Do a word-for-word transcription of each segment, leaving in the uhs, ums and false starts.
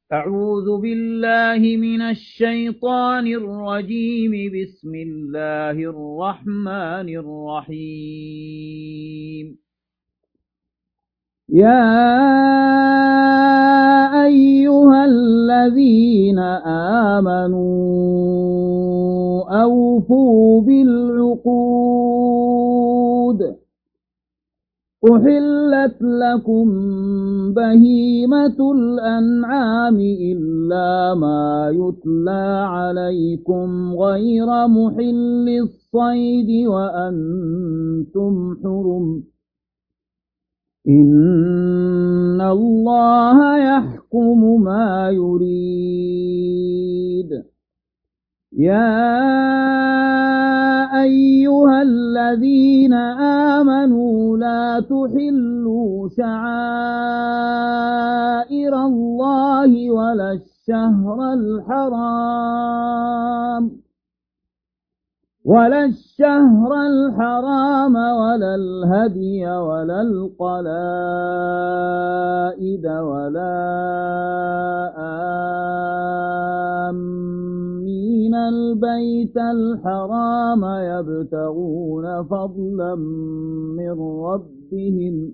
أعوذ بالله من الشيطان الرجيم. بسم الله الرحمن الرحيم. يا أيها الذين آمنوا أوفوا بالعقود. أحلت لكم بهيمة الأنعام إلا ما يتلى عليكم غير محل الصيد وأنتم حرم. إن الله يحكم ما يريد. يا أيها الذين آمنوا لا تحلوا شعائر الله ولا الشهر الحرام ولا الشهر الحرام ولا الهدي ولا القلائد ولا آمين البيت الحرام يبتغون فضلا من ربهم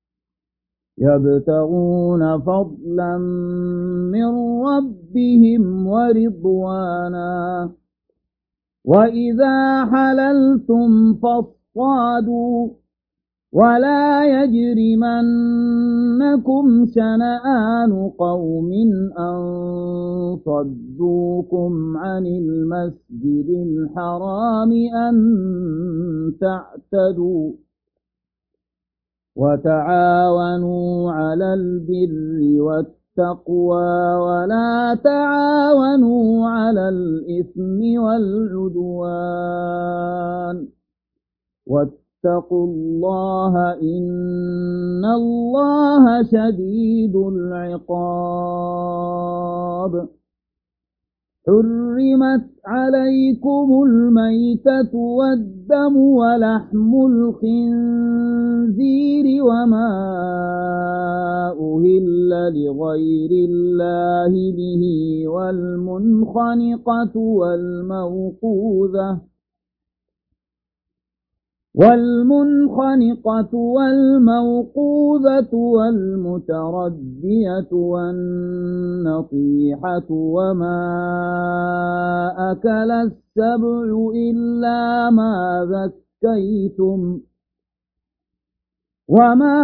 يبتغون فضلا من ربهم ورضوانا. وإذا حللتم فاصطادوا ولا يجرمنكم شنآن قوم أن صدوكم عن المسجد الحرام أن تعتدوا. وتعاونوا على البر والتقوى ولا تعاونوا على الإثم والعدوان. واتقوا الله إن الله شديد العقاب. حرمت عليكم الميتة والدم ولحم الخنزير وما أهل لغير الله به والمنخنقة والموقوذة والمنخنقة والموقوذة والمتردية والنطيحة وما أكل السبع إلا ما ذكيتم وما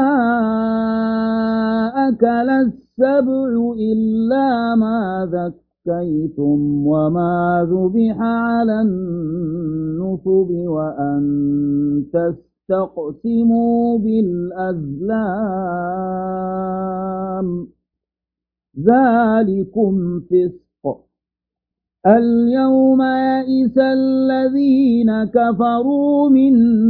أكل السبع إلا ما ذكيتم كيتم وما ذبح على النصب وأن تستقسموا بالأزلام ذلكم فسق. اليوم يئس الذين كفروا من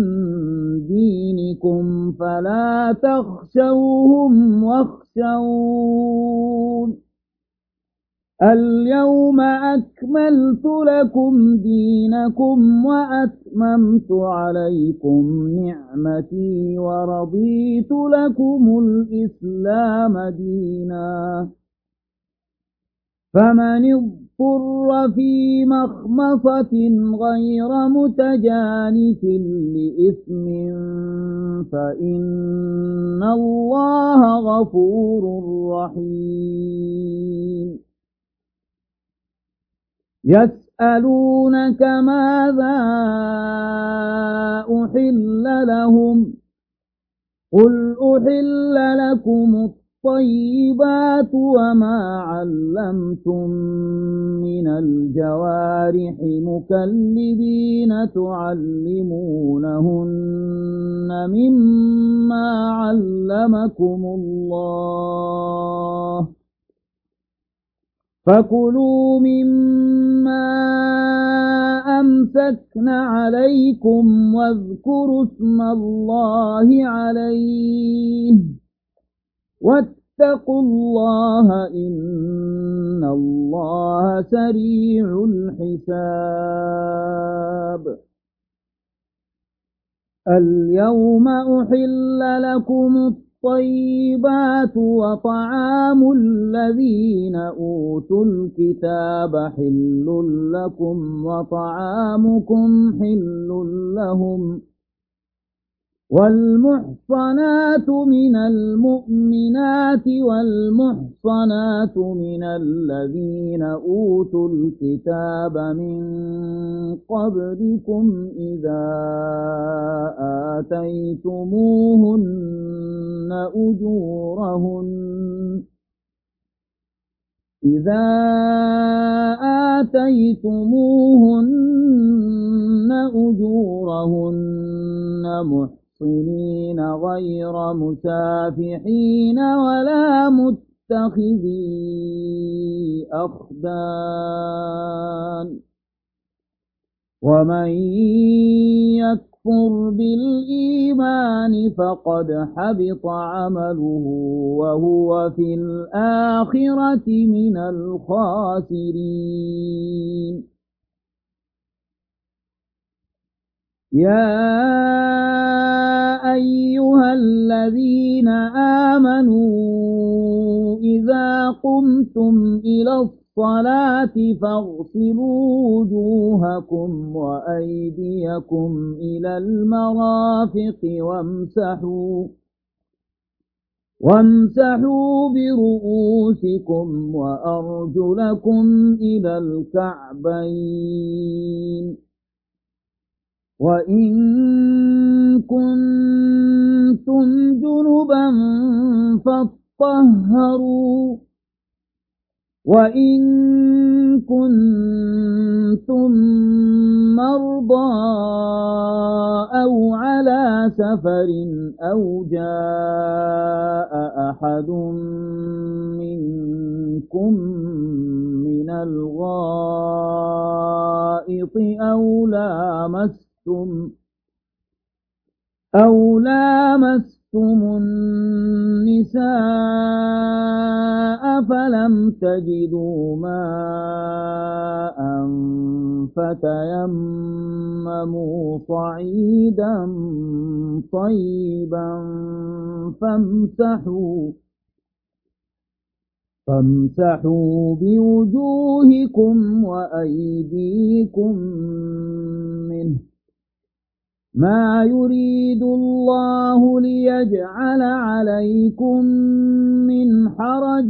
دينكم فلا تخشوهم واخشون. اليوم أكملت لكم دينكم وأتممت عليكم نعمتي ورضيت لكم الإسلام دينا. فمن اضطر في مخمصة غير متجانف لإثم فإن الله غفور رحيم. يسألونك ماذا أحل لهم قل أحل لكم الطيبات وما علمتم من الجوارح مكلبين تعلمونهن مما علمكم الله فكلوا مما أمسكن عليكم واذكروا اسم الله عليه واتقوا الله إن الله سريع الحساب. اليوم أحل لكم الطيبات وطعام الذين أوتوا الكتاب حل لكم وطعامكم حل لهم والمحصنات من المؤمنات والمحصنات من الذين أوتوا الكتاب من قبلكم إذا آتيتموهن أجورهن إذا آتيتموهن أجورهن محصنين غير مسافحين ولا متخذي أخدان ومن يكفر بالإيمان فقد حبط عمله وهو في الآخرة من الخاسرين يا أيها الذين آمنوا إذا قمتم إلى الصلاة فاغسلوا وجوهكم وأيديكم إلى المرافق وامسحوا وامسحوا برؤوسكم وأرجلكم إلى الكعبين وإن كنتم جنبا فاطهروا وإن كنتم مرضى أو على سفر أو جاء أحد منكم من الغائط أو لامستم أو لامستم النساء فلم تجدوا ماء فتيمموا صعيدا طيبا فامسحوا فامسحوا بوجوهكم وأيديكم منه ما يريد الله ليجعل عليكم من حرج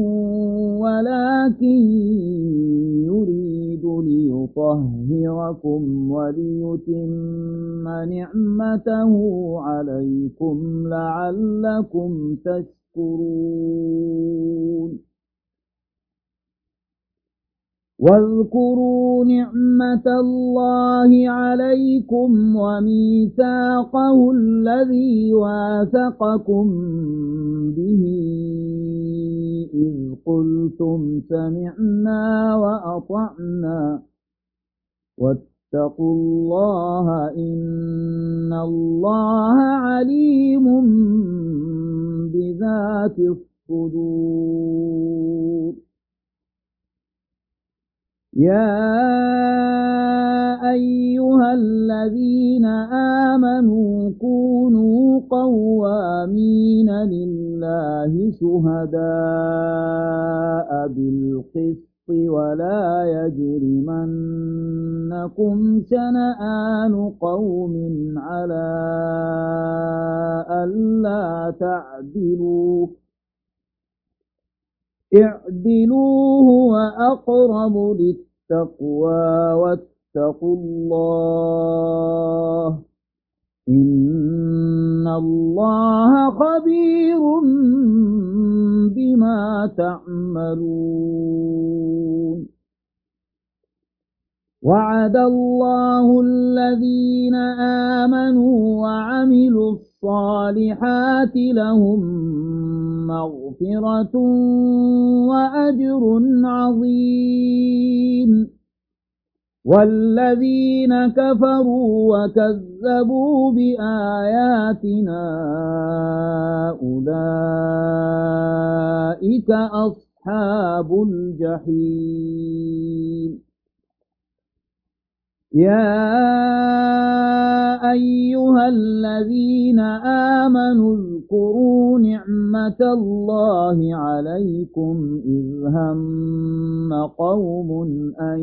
ولكن يريد ليطهركم وليتم نعمته عليكم لعلكم تشكرون واذكروا نعمة الله عليكم وميثاقه الذي واثقكم به إذ قلتم سمعنا وأطعنا واتقوا الله إن الله عليم بذات الصدور يا أيها الذين آمنوا كونوا قوامين لله شهداء بالقسط ولا يجرمنكم شنآن قوم على ألا تعدلوا اعدلوا هو أقرب للتقوى واتقوا الله إن الله خبير بما تعملون وعد الله الذين آمنوا وعملوا الصالحات لهم مغفرة وأجر عظيم والذين كفروا وكذبوا بآياتنا أولئك أصحاب الجحيم يا أيها الذين آمنوا اذكروا نعمة الله عليكم إذ هم قوم أن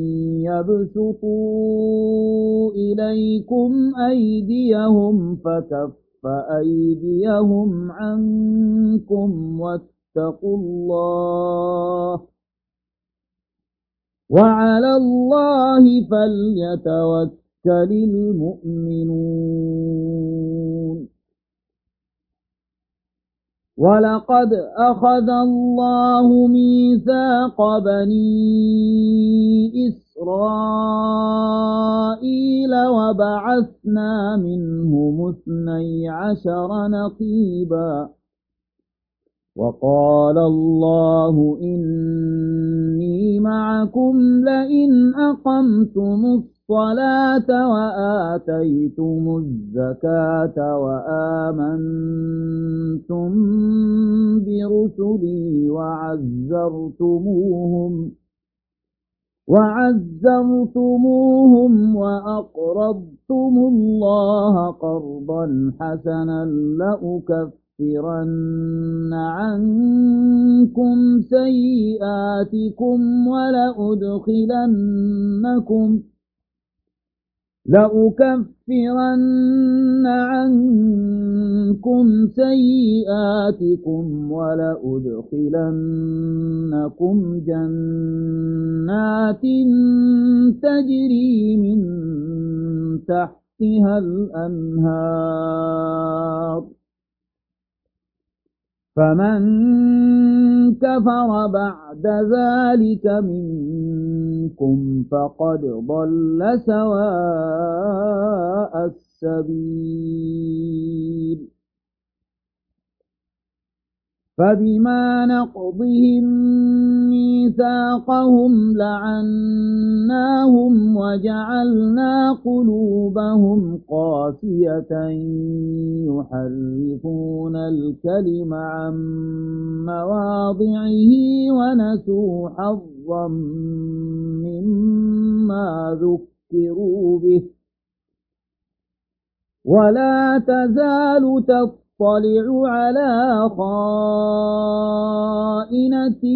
يبسطوا إليكم أيديهم فكف أيديهم عنكم واتقوا الله وعلى الله فليتوكل المؤمنون ولقد أخذ الله ميثاق بني إسرائيل وبعثنا منهم اثني عشر نقيبا وقال الله إني معكم لئن أقمتم الصلاة وآتيتم الزكاة وآمنتم برسلي وعزرتموهم وعزرتموهم وأقرضتم الله قرضا حسنا لأكفرن عنكم سيئاتكم ولأدخلنكم لأكفرن عنكم سيئاتكم ولأدخلنكم جنات تجري من تحتها الأنهار فمن كفر بعد ذلك منكم فقد ضل سواء السبيل فبما نقضهم ميثاقهم لعناهم وجعلنا قلوبهم قاسية يحرفون الكلم عن مواضعه ونسوا حظا مما ذكروا به ولا تزال تطلع اطلع على خائنة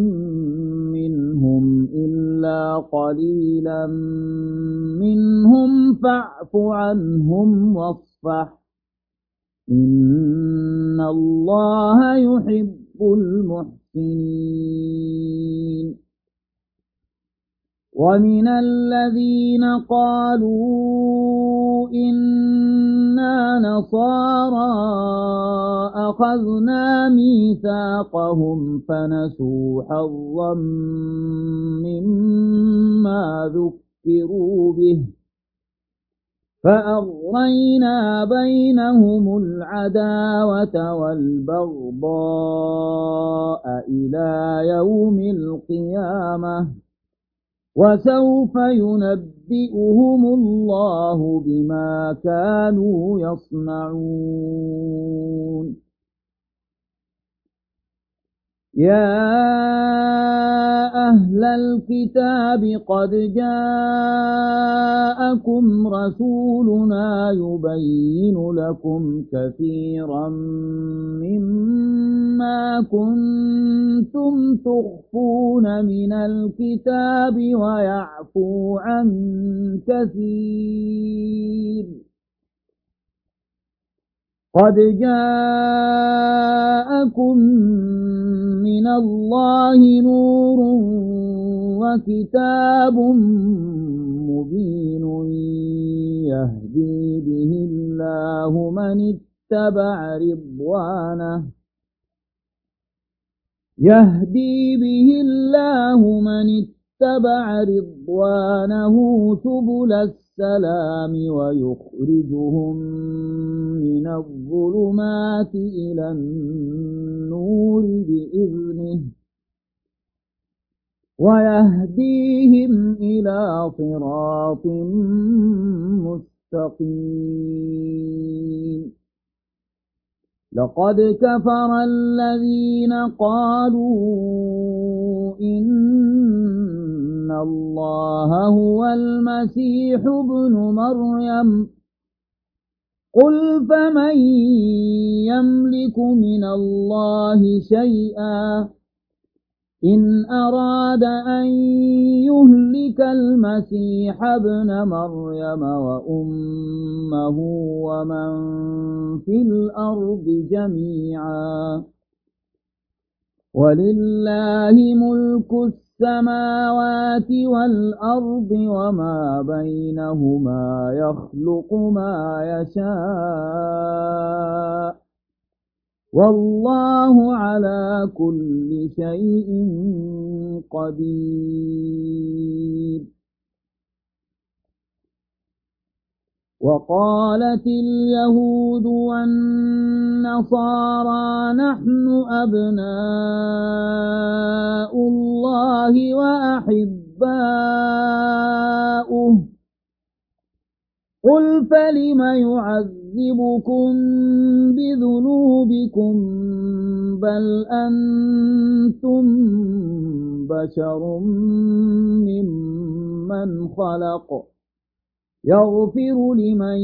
منهم إلا قليلا منهم فاعف عنهم واصفح إن الله يحب المحسنين ومن الذين قالوا إنا نصارى أخذنا ميثاقهم فنسوا حظا مما ذكروا به فأغرينا بينهم العداوة والبغضاء إلى يوم القيامة وسوف ينبئهم الله بما كانوا يصنعون يا أهل الكتاب قد جاءكم رسولنا يبين لكم كثيرا مما كنتم تخفون من الكتاب ويعفو عن كثير قد جاءكم من الله نور وكتاب مبين يهدي به الله من اتبع رضوانه يهدي به الله من اتبع رضوانه سبل السلام ويخرجهم من الظلمات إلى النور بإذنه ويهديهم إلى صراط مستقيم لقد كفر الذين قالوا إن أن الله هو المسيح ابن مريم قل فمن يملك من الله شيئا إن أراد أن يهلك المسيح ابن مريم وأمه ومن في الأرض جميعا ولله ملك السماوات والأرض وما بينهما يخلق ما يشاء والله على كل شيء قدير. وقالت اليهود والنصارى نحن أبناء الله وأحباؤه قل فلم يعذبكم بذنوبكم بل أنتم بشر ممن خلق يغفر لمن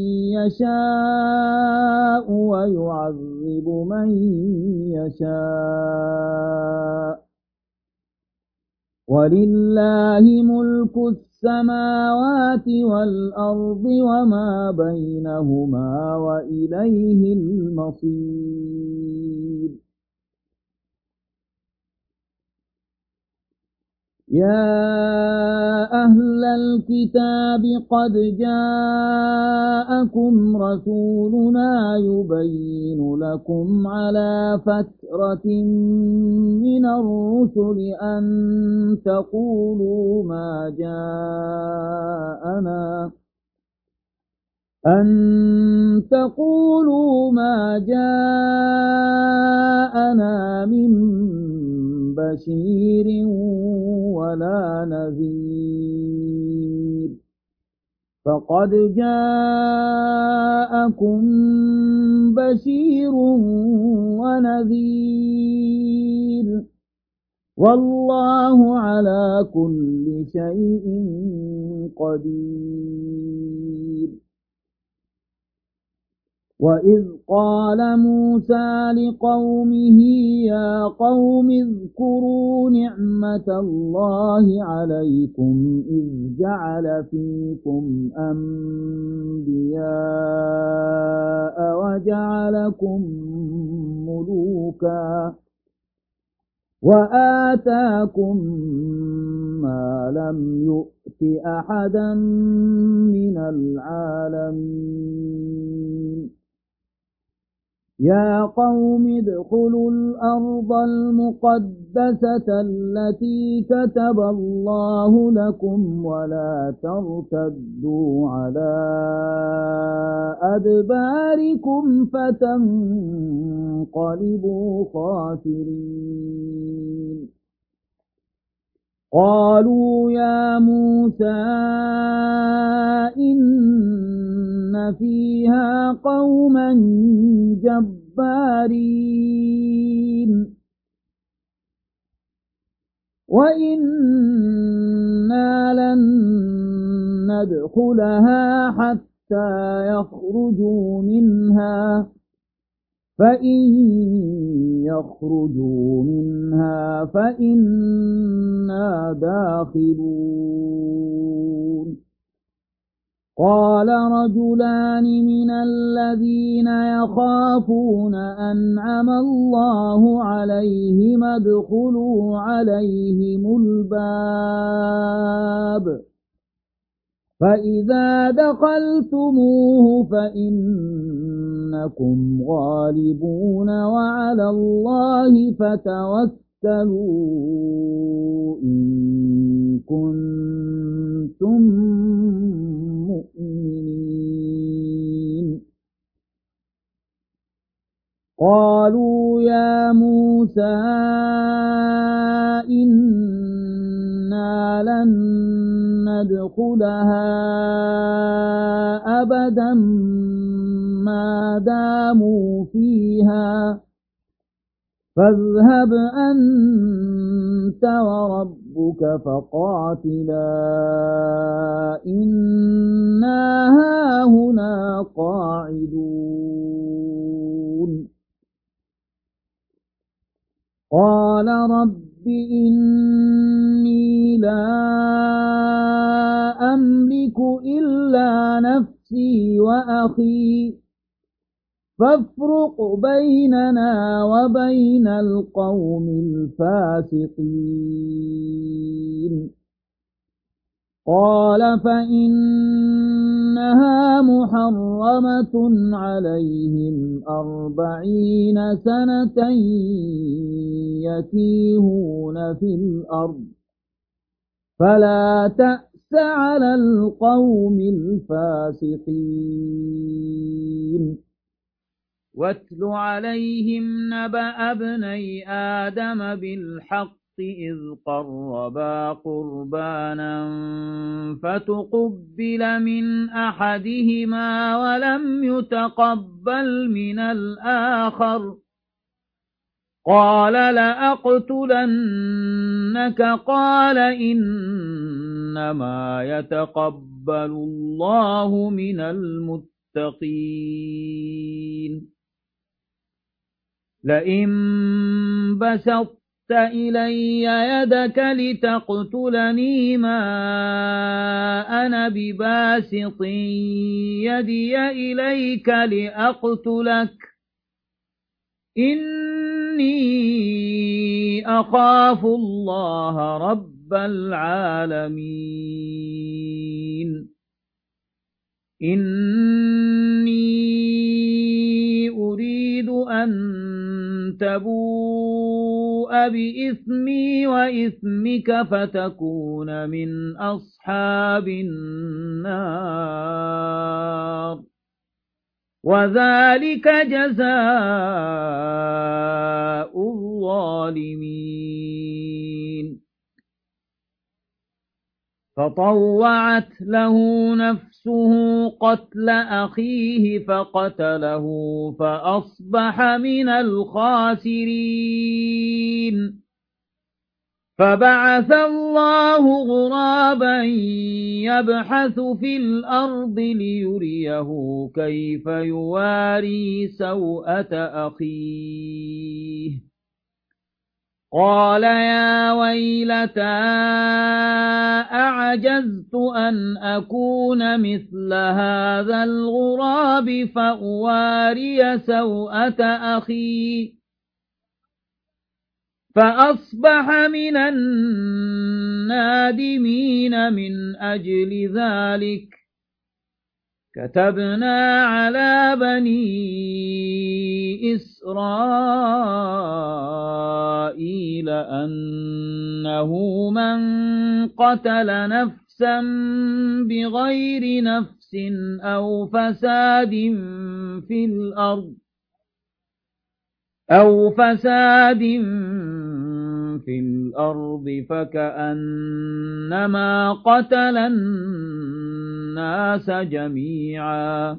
يشاء ويعذب من يشاء ولله ملك السماوات والأرض وما بينهما وإليه المصير. يا أهل الكتاب قد جاءكم رسولنا يبين لكم على فترة من الرسل أن تقولوا ما جاءنا أن تقولوا ما جاءنا من بشير ولا نذير فقد جاءكم بشير ونذير والله على كل شيء قدير. وإذ قال موسى لقومه يا قوم اذكروا نعمة الله عليكم إذ جعل فيكم أنبياء وجعلكم ملوكا وآتاكم ما لم يؤت أحدا من العالمين. يا قوم ادخلوا الأرض المقدسة التي كتب الله لكم ولا ترتدوا على أدباركم فتنقلبوا خاسرين. قالوا يا موسى إن فيها قوما جبارين وإنا لن ندخلها حتى يخرجوا منها فإن يخرجوا منها فإنا داخلون. قال رجلان من الذين يخافون أنعم الله عليهم ادخلوا عليهم الباب فإذا دخلتموه فإنكم غالبون وعلى الله فتوكلوا إن كنتم مؤمنين. قالوا يا موسى إنا لن ندخلها أبدا ما داموا فيها فاذهب أنت أنت وربك فقاتلا إنا هاهنا قاعدون قال رب إني لا أملك إلا نفسي وأخي فافرق بيننا وبين القوم الفاسقين قال فإنها محرمة عليهم أربعين سنة يتيهون في الأرض فلا تأس على القوم الفاسقين واتل عليهم نبأ ابني آدم بالحق إذ قربا قربانا فتقبل من أحدهما ولم يتقبل من الآخر قال لأقتلنك قال إنما يتقبل الله من المتقين لئن بسطت إلي يدك لتقتلني ما أنا بباسط يدي إليك لأقتلك إني أخاف الله رب العالمين إني أريد أن تبوء بإثمي وإثمك فتكون من أصحاب النار وذلك جزاء الظالمين فطوعت له نفسه قتل أخيه فقتله فأصبح من الخاسرين فبعث الله غرابا يبحث في الأرض ليريه كيف يواري سوءة أخيه قال يا ويلتى أعجزت أن أكون مثل هذا الغراب فأواري سوءة أخي فأصبح من النادمين من أجل ذلك كتبنا على بني إسرائيل أنه من قتل نفسا بغير نفس أو فساد في الأرض أو فساد في الأرض فكأنما قتل الناس جميعا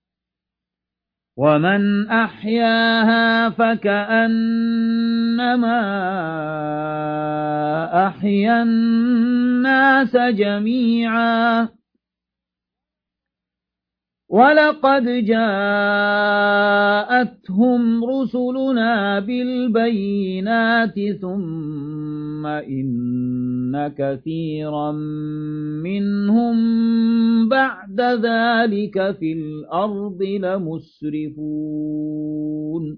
ومن أحياها فكأنما أحيا الناس جميعا ولقد جاءتهم رسلنا بالبينات ثم إن كثيرا منهم بعد ذلك في الأرض لمسرفون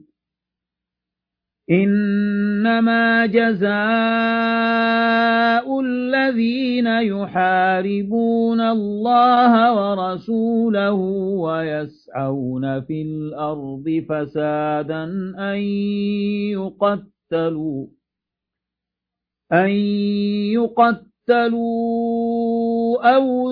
إنما جزاء الذين يحاربون الله ورسوله ويسعون في الأرض فسادا أن يقتلوا أن يقتلوا أو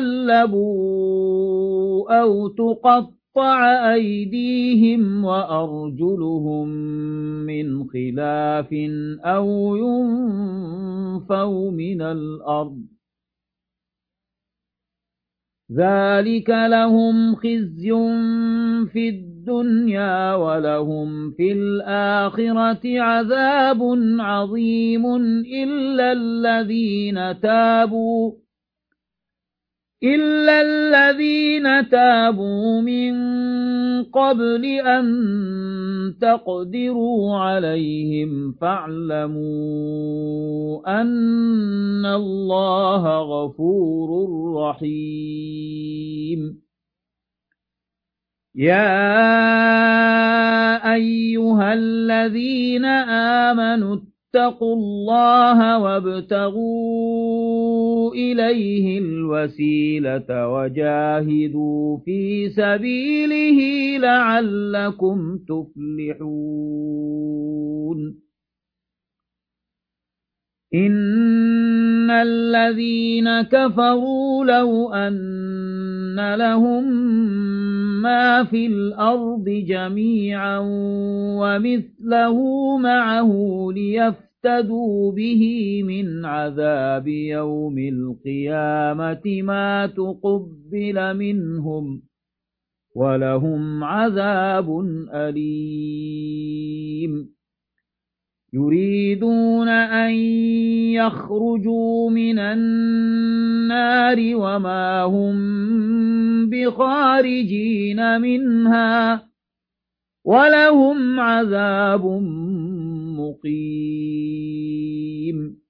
يصلبوا أو تقطعوا قطع أيديهم وأرجلهم من خلاف أو ينفوا من الأرض ذلك لهم خزي في الدنيا الدنيا ولهم في الآخرة عذاب عظيم إلا الذين تابوا إلا الذين تابوا من قبل أن تقدروا عليهم فاعلموا أن الله غفور رحيم يا أيها الذين آمنوا اتقوا الله وابتغوا إليه الوسيلة وجاهدوا في سبيله لعلكم تفلحون إن الذين كفروا لو أن لهم ما في الأرض جميعا ومثله معه ليفتدوا به من عذاب يوم القيامة ما تقبل منهم ولهم عذاب أليم يريدون أن يخرجوا من النار وما هم بخارجين منها ولهم عذاب مقيم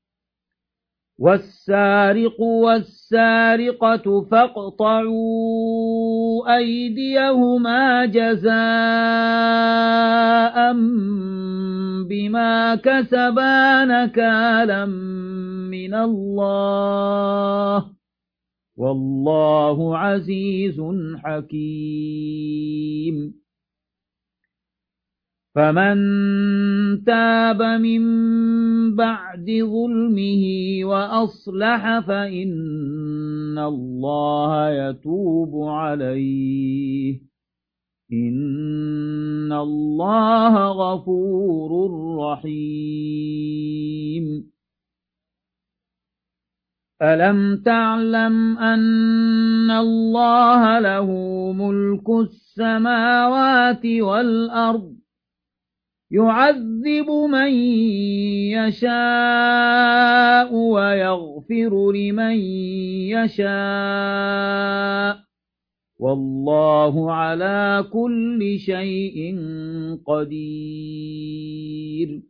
والسارق والسارقة فاقطعوا أيديهما جزاء بما كسبا نكالا من الله والله عزيز حكيم فمن تاب من بعد ظلمه وأصلح فإن الله يتوب عليه إن الله غفور رحيم ألم تعلم أن الله له ملك السماوات والأرض يعذب من يشاء ويغفر لمن يشاء والله على كل شيء قدير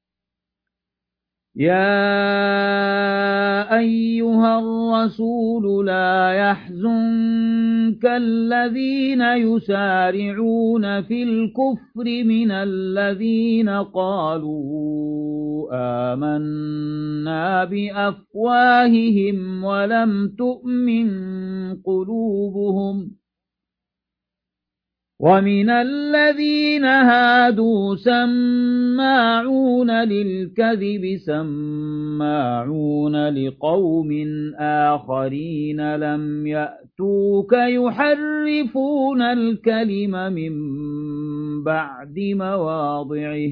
يا أيها الرسول لا يحزنك الذين يسارعون في الكفر من الذين قالوا آمنا بأفواههم ولم تؤمن قلوبهم ومن الذين هادوا سماعون للكذب سماعون لقوم آخرين لم يأتوك يحرفون الكلم من بعد مواضعه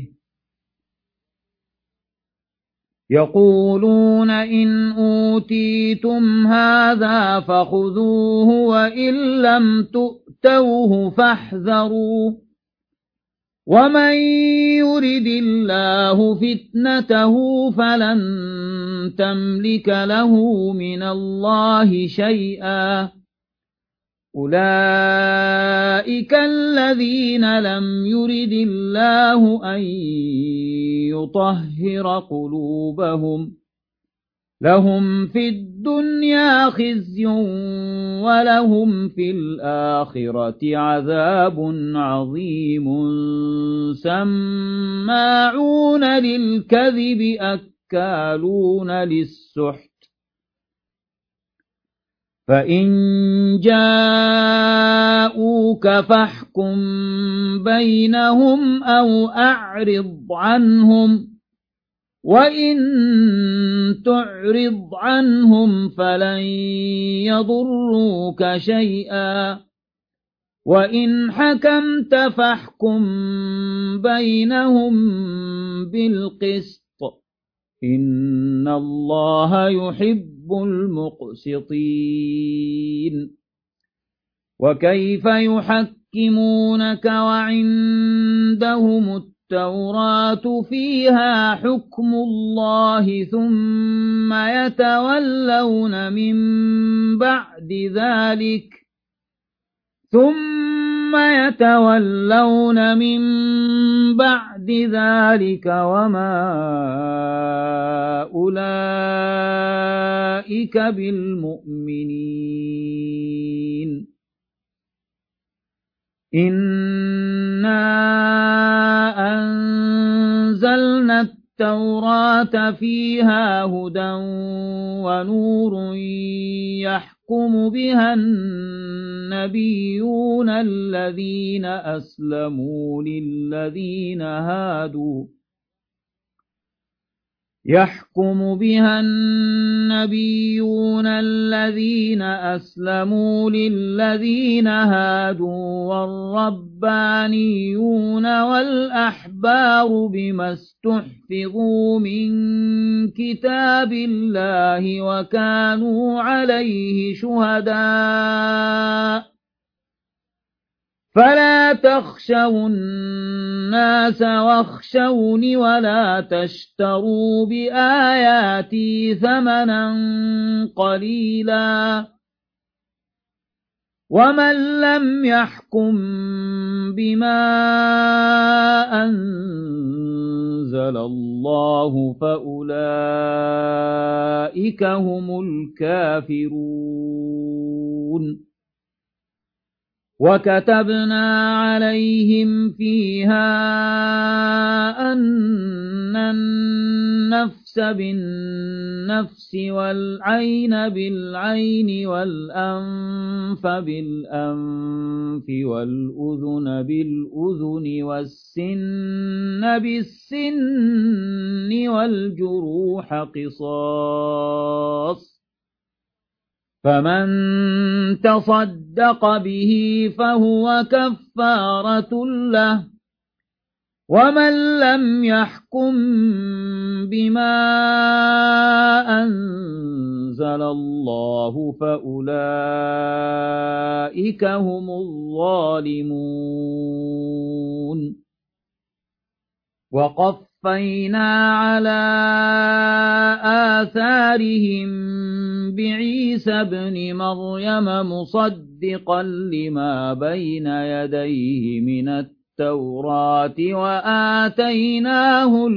يقولون إن أوتيتم هذا فخذوه وإن لم تؤتوه فاحذروا ومن يرد الله فتنته فلن تملك له من الله شيئا أولئك الذين لم يرد الله أن يطهر قلوبهم لهم في الدنيا خزي ولهم في الآخرة عذاب عظيم سماعون للكذب أكالون للسحت فإن جاءوك فاحكم بينهم أو أعرض عنهم وإن تعرض عنهم فلن يضروك شيئا وإن حكمت فاحكم بينهم بالقسط إن الله يحب المقسطين وكيف يحكمون يحكمونك وعندهم التوراة فيها حكم الله ثم يتولون من بعد ذلك ثم يتولون من بعد ذلك وما أولئك بالمؤمنين إنا أنزلنا التوراة فيها هدى ونور يحكم بها النبيون الذين أسلموا للذين هادوا يحكم بها النبيون الذين أسلموا للذين هادوا والربانيون والأحبار بما استحفظوا من كتاب الله وكانوا عليه شهداء فلا تخشوا الناس واخشوني ولا تشتروا بآياتي ثمنا قليلا ومن لم يحكم بما أنزل الله فأولئك هم الكافرون وكتبنا عليهم فيها أن النفس بالنفس والعين بالعين والأنف بالأنف والأذن بالأذن والسن بالسن والجروح قصاص فمن تصدق به فهو كفارة له ومن لم يحكم بما أنزل الله فأولئك هم الظالمون وقفينا على آثارهم بعيسى ابن مريم مصدقا لما بين يديه من التوراة وآتيناه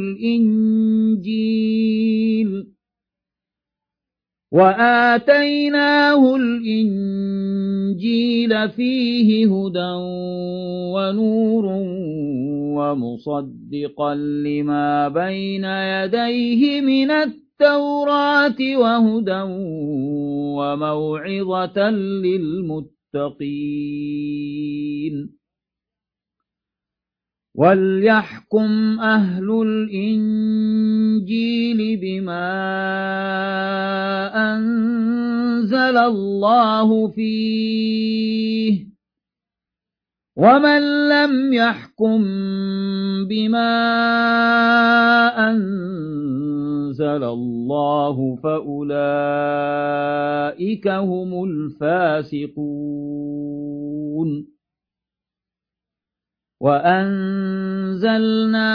الإنجيل وآتيناه الإنجيل فيه هدى ونور ومصدقا لما بين يديه من التوراة وهدى وموعظة للمتقين وليحكم أهل الإنجيل بما أنزل الله فيه ومن لم يحكم بما أنزل الله فأولئك هم الفاسقون وأنزلنا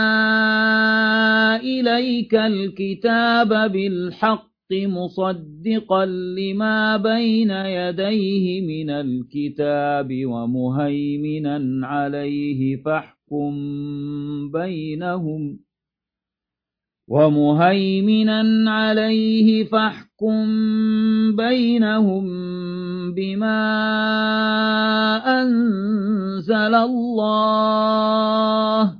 إليك الكتاب بالحق مصدقا لما بين يديه من الكتاب ومهيمنا عليه فاحكم بينهم ومهيمنا عليه فاحكم بينهم بما أنزل الله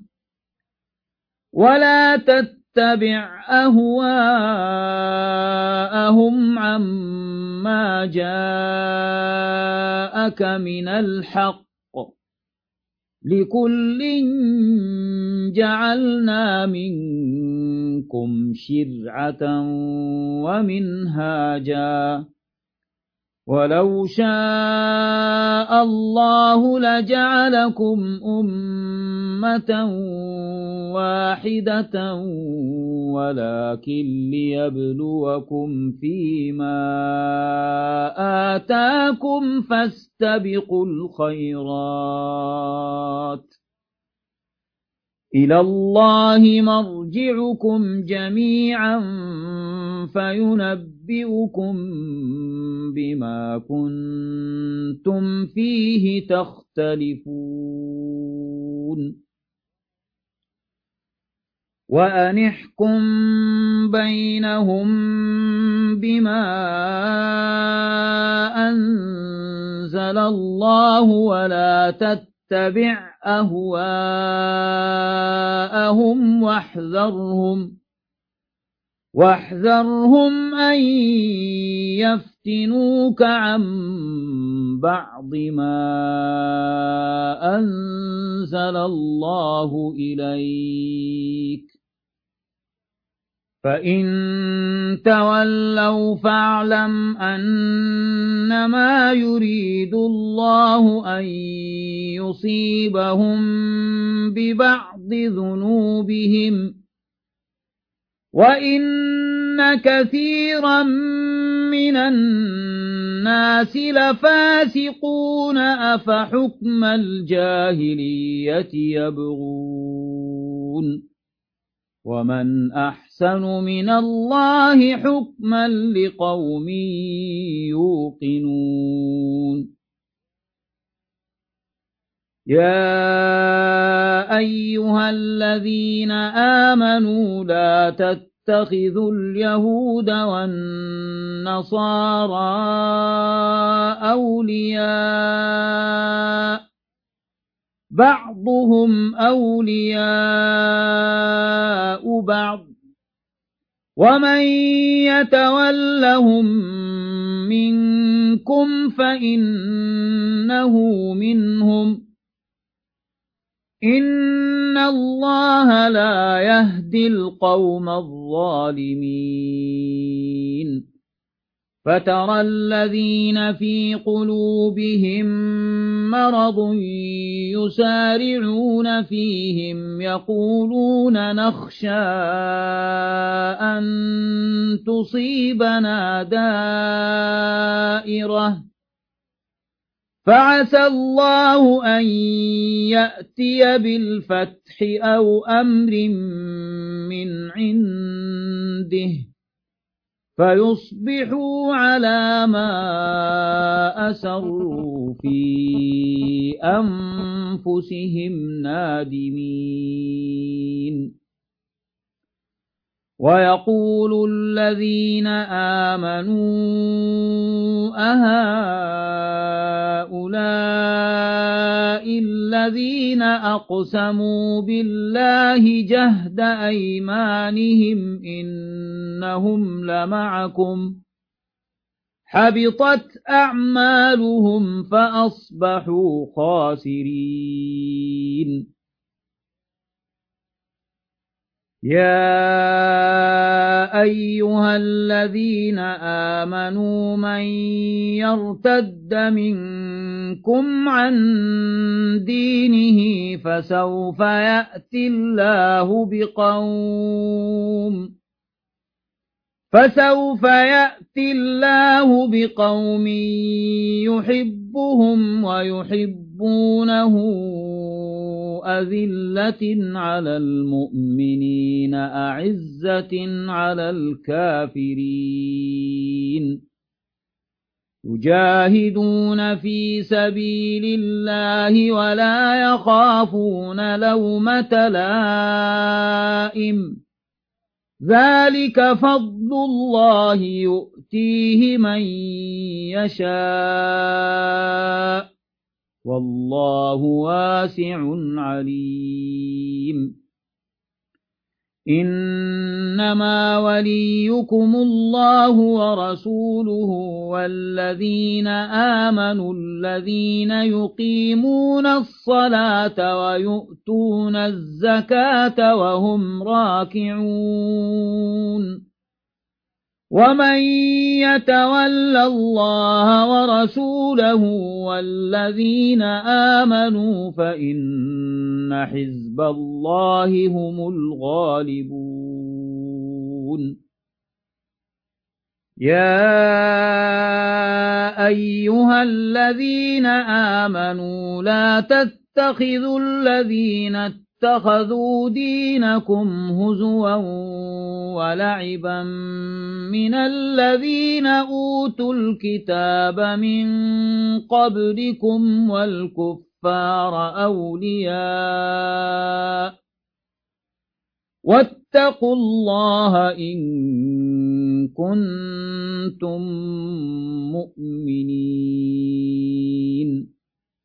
ولا تتبع أهواءهم عما جاءك من الحق لكل جعلنا منكم شرعة ومنهاجا ولو شاء الله لجعلكم أمة واحدة ولكن ليبلوكم فيما آتاكم فاستبقوا الخيرات إلى الله مرجعكم جميعا فينبئكم بما كنتم فيه تختلفون وأنحكم بينهم بما أنزل الله ولا تتبع أهواءهم واحذرهم واحذرهم أن يفتنوك عن بعض ما أنزل الله إليك فإن تولوا فاعلم أنما يريد الله أن يصيبهم ببعض ذنوبهم وإن كثيرا من الناس لفاسقون أفحكم الجاهلية يبغون ومن أحسن من الله حكما لقوم يوقنون يا أيها الذين آمنوا لا تتخذوا اليهود والنصارى أولياء بعضهم أولياء بعض ومن يتولهم منكم فإنه منهم إن الله لا يهدي القوم الظالمين فترى الذين في قلوبهم مرض يسارعون فيهم يقولون نخشى أن تصيبنا دائرة فعسى الله أن يأتي بالفتح أو أمر من عنده فيصبحوا على ما أسروا في أنفسهم نادمين ويقول الذين آمنوا أهؤلاء الذين أقسموا بالله جهد أيمانهم إنهم لمعكم حبطت أعمالهم فأصبحوا خاسرين يا أيها الذين آمنوا من يرتد منكم عن دينه فسوف يأتي الله بقوم فسوف يأتي الله بقوم يحبهم ويحبونه أذلة على المؤمنين أعزة على الكافرين يجاهدون في سبيل الله ولا يخافون لومة لائم ذلك فضل الله يؤتيه من يشاء والله واسع عليم إنما وليكم الله ورسوله والذين آمنوا الذين يقيمون الصلاة ويؤتون الزكاة وهم راكعون ومن يتول الله ورسوله والذين آمنوا فإن حزب الله هم الغالبون يا أيها الذين آمنوا لا تتخذوا الذين اتخذوا دينكم هزوا ولعبا من الذين أوتوا الكتاب من قبلكم والكفار أولياء واتقوا الله إن كنتم مؤمنين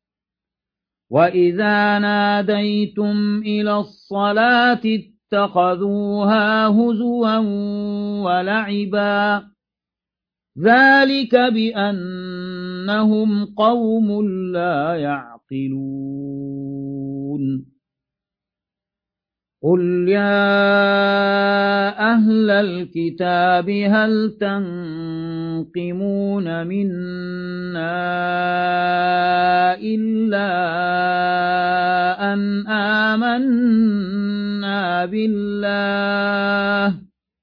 وإذا ناديتم إلى الصلاة اتخذوها هزوا ولعبا ذلك بأنهم قوم لا يعقلون قل يا أهل الكتاب هل تنقمون منا إلا أن آمنا بالله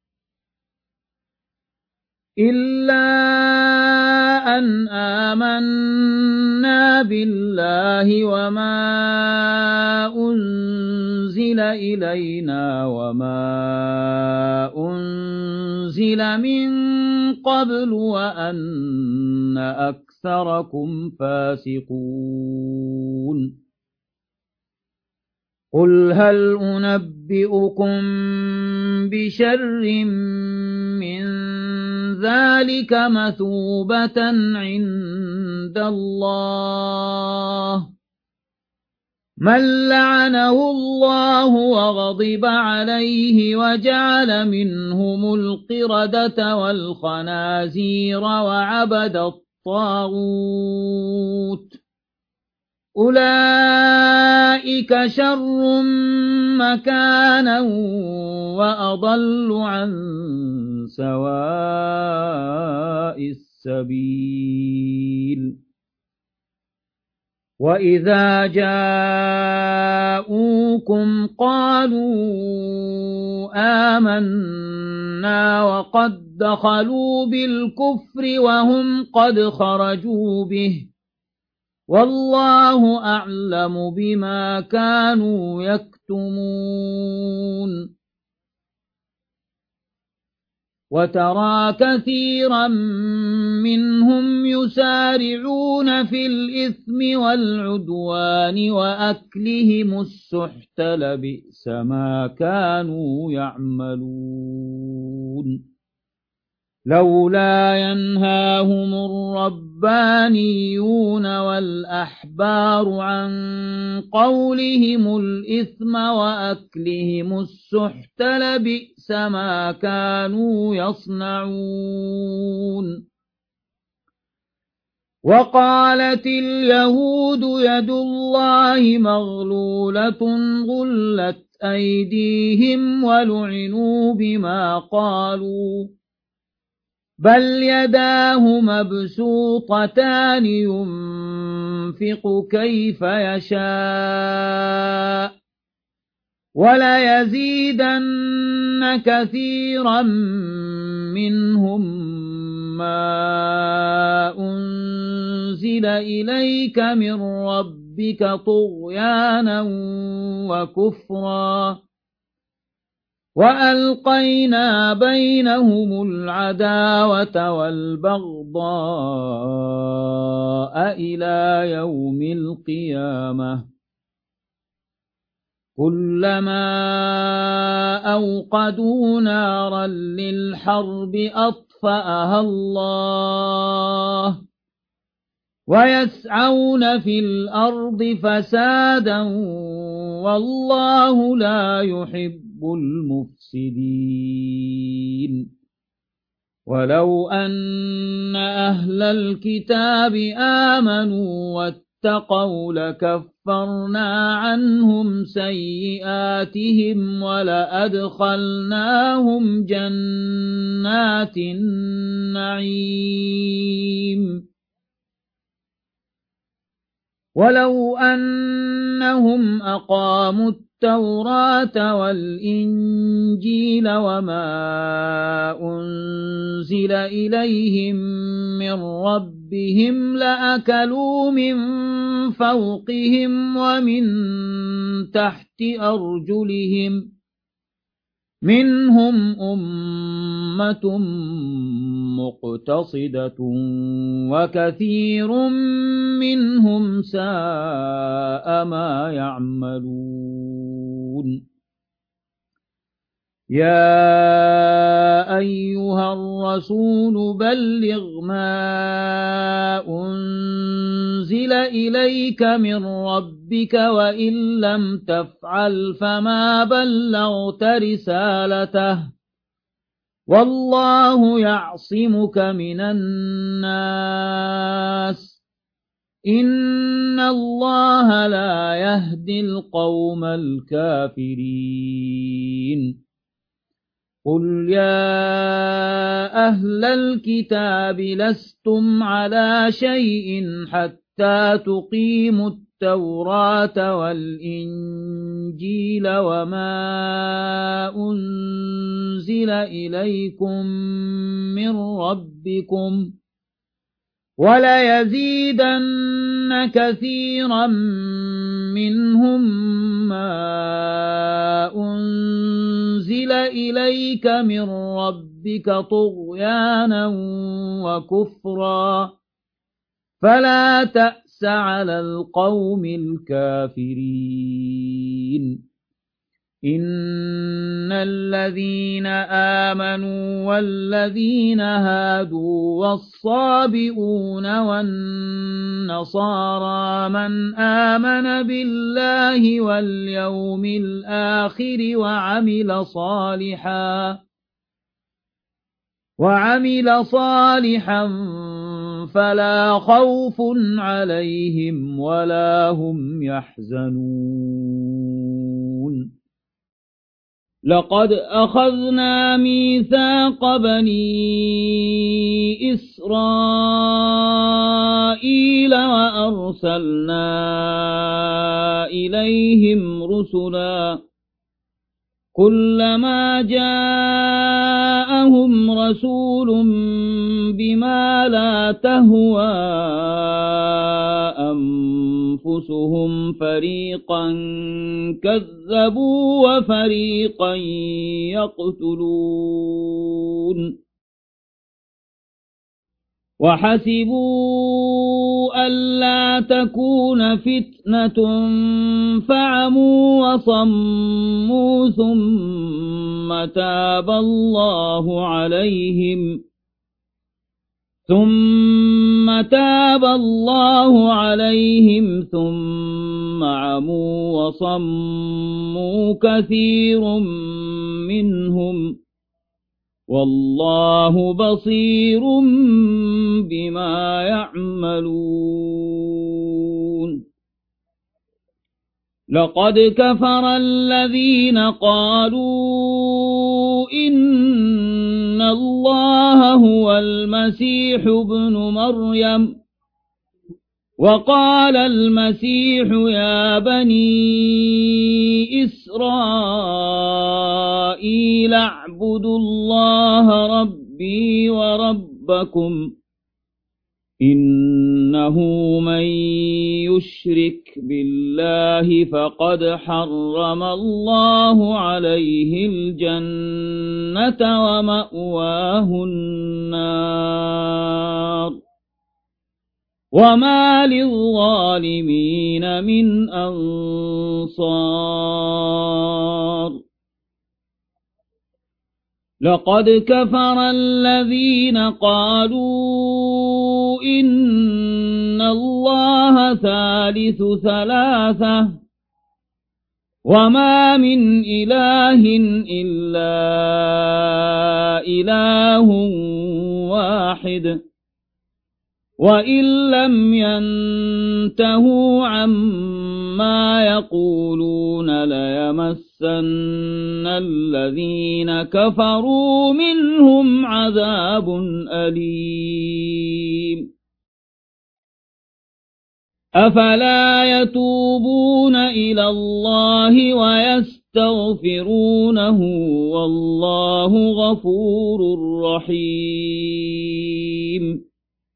إلا أن آمنا بالله وما أنزل إلينا وما أنزل من قبل وأن أكثركم فاسقون قل هل أنبئكم بشر من ذلك مثوبة عند الله من لعنه الله وغضب عليه وجعل منهم القردة والخنازير وعبد الطاغوت أولئك شر مكانا وأضل عن سواء السبيل وإذا جاءوكم قالوا آمنا وقد دخلوا بالكفر وهم قد خرجوا به والله أعلم بما كانوا يكتمون وترى كثيرا منهم يسارعون في الإثم والعدوان وأكلهم السحت لبئس ما كانوا يعملون لولا ينهاهم الربانيون والأحبار عن قولهم الإثم وأكلهم السحت لبئس ما كانوا يصنعون وقالت اليهود يد الله مغلولة غلت أيديهم ولعنوا بما قالوا بل يداه مبسوطتان ينفق كيف يشاء وليزيدن كثيرا منهم ما أنزل إليك من ربك طغيانا وكفرا وألقينا بينهم العداوة والبغضاء إلى يوم القيامة كلما أوقدوا نارا للحرب أطفأها الله ويسعون في الأرض فسادا والله لا يحب المفسدين ولو أن أهل الكتاب آمنوا واتقوا لكفرنا لكفرنا عنهم سيئاتهم ولأدخلناهم جنات النعيم ولو أنهم أقاموا التوراة والإنجيل وما أنزل إليهم من ربهم لأكلوا من فوقهم ومن تحت أرجلهم منهم أمة مقتصدة وكثير منهم ساء ما يعملون يا أيها الرسول بلغ ما أنزل إليك من ربك وإن لم تفعل فما بلغت رسالته والله يعصمك من الناس إن الله لا يهدي القوم الكافرين قل يا أهل الكتاب لستم على شيء حتى تقيموا التوراة والإنجيل وما أنزل إليكم من ربكم وليزيدن كثيرا منهم ما أنزل إليك من ربك طغيانا وكفرا فلا تأس على القوم الكافرين إن الذين آمنوا والذين هادوا والصابئون والنصارى من آمن بالله واليوم الآخر وعمل صالحا وعمل صالحا فلا خوف عليهم ولا هم يحزنون لقد أخذنا ميثاق بني إسرائيل وأرسلنا إليهم رسلا كلما جاءهم رسول بما لا تهوى أنفسهم فريقا كذبوا وفريقا يقتلون وحسبوا ألا تكون فتنة فعموا وصموا ثم تاب الله عليهم ثم تاب الله عليهم ثم عموا وصموا كثير منهم والله بصير بما يعملون لقد كفر الذين قالوا إن الله هو المسيح ابن مريم وقال المسيح يا بني إسرائيل اعبدوا الله ربي وربكم إنه من يشرك بالله فقد حرم الله عليه الجنة ومأواه النار وما للظالمين من أنصار لقد كفر الذين قالوا إن الله ثالث ثلاثة وما من إله إلا إله واحد وإن لم ينتهوا عما يقولون ليمسن الذين كفروا منهم عذاب أليم أفلا يتوبون إلى الله ويستغفرونه والله غفور رحيم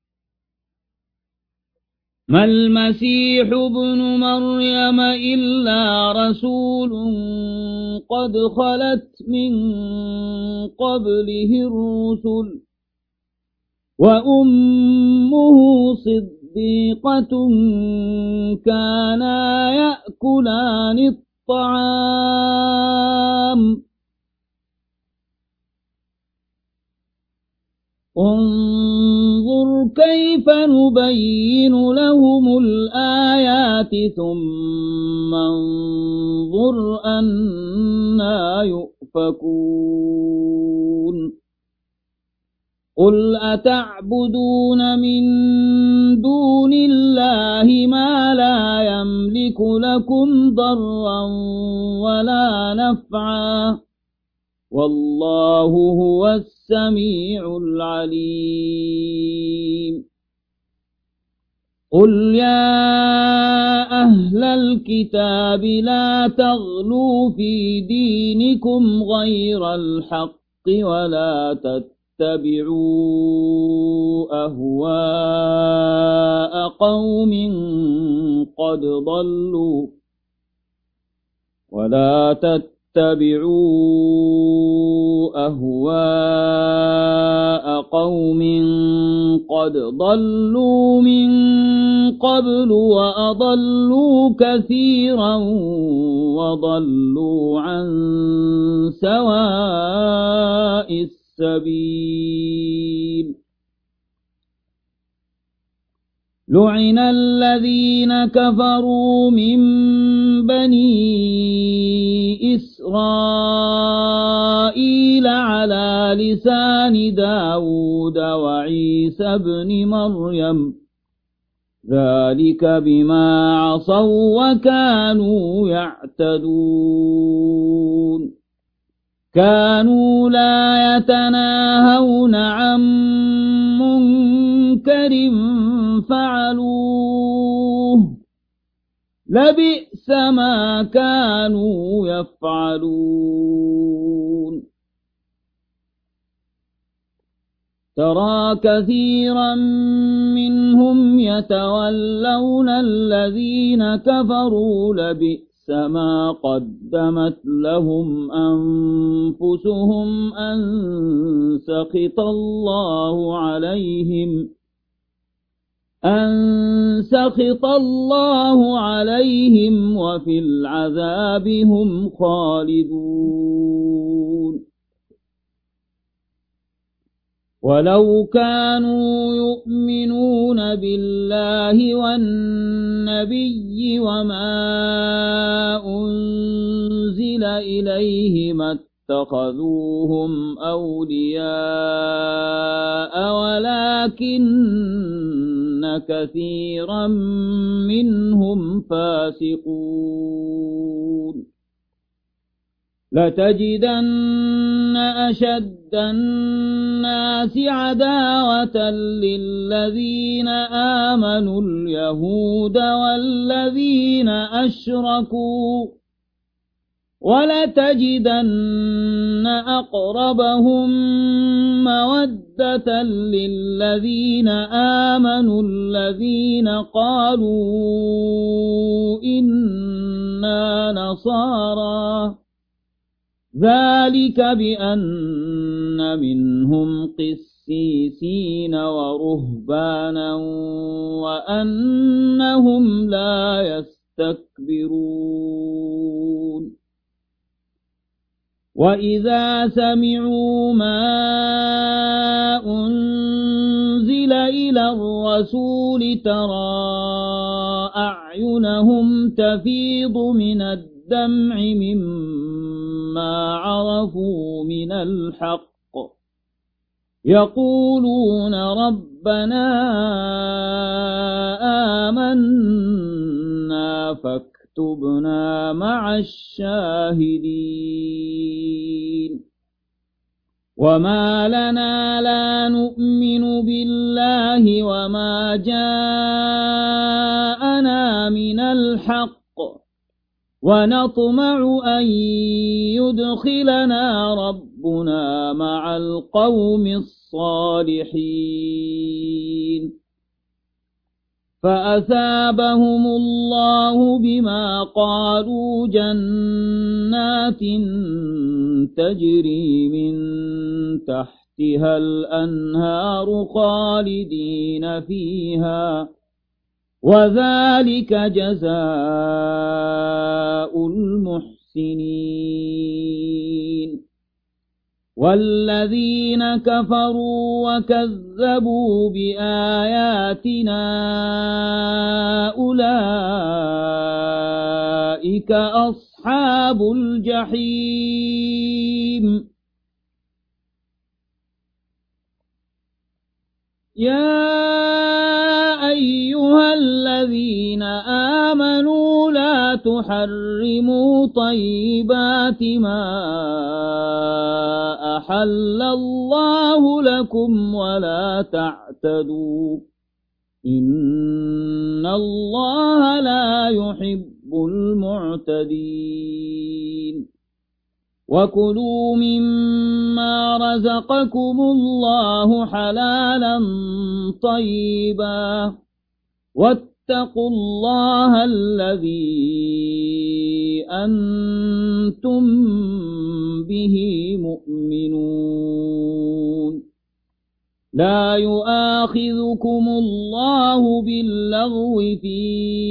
ما المسيح ابن مريم إلا رسول قد خلت من قبله الرسل وأمه صديقة كانا يأكلان الطعام انظر كيف نبين لهم الآيات ثم انظر أنا يؤفكون قل أتعبدون من دون الله ما لا يملك لكم ضرا ولا نفعا والله هو السميع العليم قل يا أهل الكتاب لا تغلوا في دينكم غير الحق ولا تتبعوا أهواء قوم قد ضلوا ولا تتبعوا اتبعوا أهواء قوم قد ضلوا من قبل وأضلوا كثيرا وضلوا عن سواء السبيل لعن الذين كفروا من بني إسرائيل على لسان داود وعيسى بن مريم ذلك بما عصوا وكانوا يعتدون كانوا لا يتناهون عن منكر فعلوه لبئس ما كانوا يفعلون ترى كثيرا منهم يتولون الذين كفروا لبئس ما قدمت لهم أنفسهم أن سخط الله عليهم أن سخط الله عليهم وفي العذاب هم خالدون ولو كانوا يؤمنون بالله والنبي وما أنزل إليه ما اتخذوهم أولياء ولكن كثيرا منهم فاسقون لتجدن أشد الناس عداوة للذين آمنوا اليهود والذين أشركوا ولتجدن أقربهم مودة للذين آمنوا الذين قالوا إنا نصارى ذلك بأن منهم قسيسين ورهبانا وأنهم لا يستكبرون وإذا سمعوا ما أنزل إلى الرسول ترى أعينهم تفيض من الدمع مما عرفوا من الحق يقولون ربنا آمنا فاكتبنا مع الشاهدين وما لنا لا نؤمن بالله وما جاءنا من الحق ونطمع أن يدخلنا ربنا مع القوم الصالحين فأثابهم الله بما قالوا جنات تجري من تحتها الأنهار خالدين فيها وذلك جزاء المحسنين والذين كفروا وكذبوا بآياتنا أولئك أصحاب الجحيم يا أيها الذين آمنوا لا تحرموا طيبات ما أحل الله لكم ولا تعتدوا إن الله لا يحب المعتدين وكلوا مما رزقكم الله حلالا طيبا واتقوا الله الذي أنتم به مؤمنون لا يؤاخذكم الله باللغو في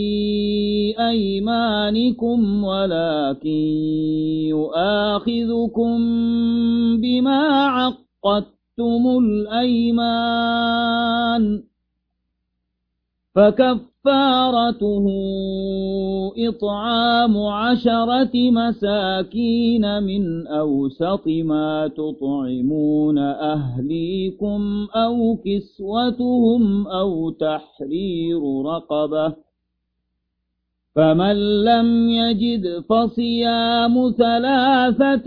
أيمانكم ولكن يؤاخذكم بما عقدتم الأيمان فكفارته إطعام عشرة مساكين من أوسط ما تطعمون أهليكم أو كسوتهم أو تحرير رقبة فمن لم يجد فصيام ثلاثة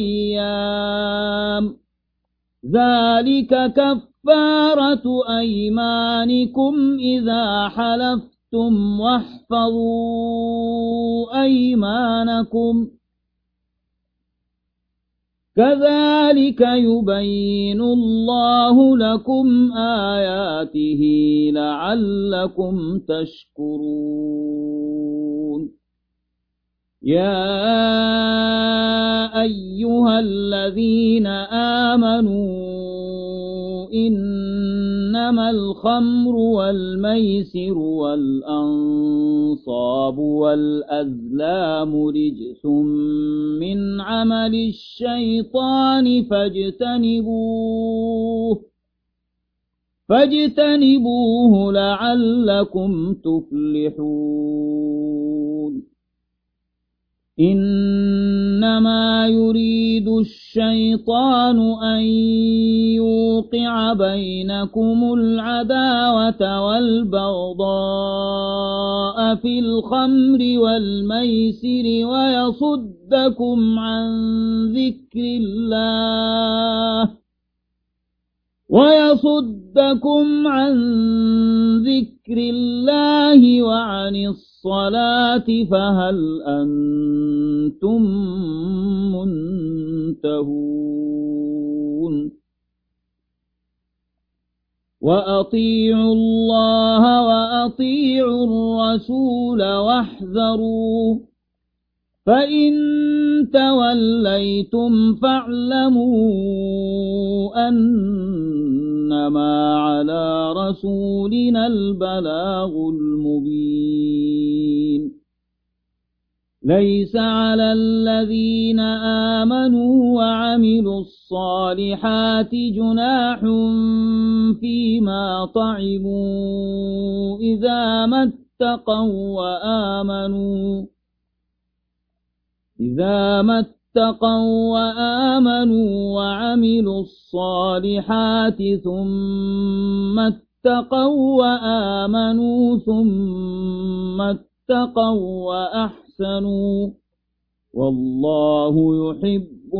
أيام ذلك كفارة أيمانكم إذا حلفتم واحفظوا أيمانكم كذلك يبين الله لكم آياته لعلكم تشكرون يا أيها الذين آمنوا إنما الخمر والميسر والأنصاب والأزلام رجس من عمل الشيطان فاجتنبوه فاجتنبوه لعلكم تفلحون إنما يريد الشيطان أن يوقع بينكم العداوة والبغضاء في الخمر والميسر ويصدكم عن ذكر الله ويصدكم عن ذكر الله وعن الصلاة فهل أنتم منتهون وأطيعوا الله وأطيعوا الرسول واحذروا فإن توليتم فاعلموا أنما على رسولنا البلاغ المبين ليس على الذين آمنوا وعملوا الصالحات جناح فيما طعموا إذا ما اتقوا وآمنوا إذا ما اتقوا وآمنوا وعملوا الصالحات ثم اتقوا وآمنوا ثم اتقوا وأحسنوا والله يحب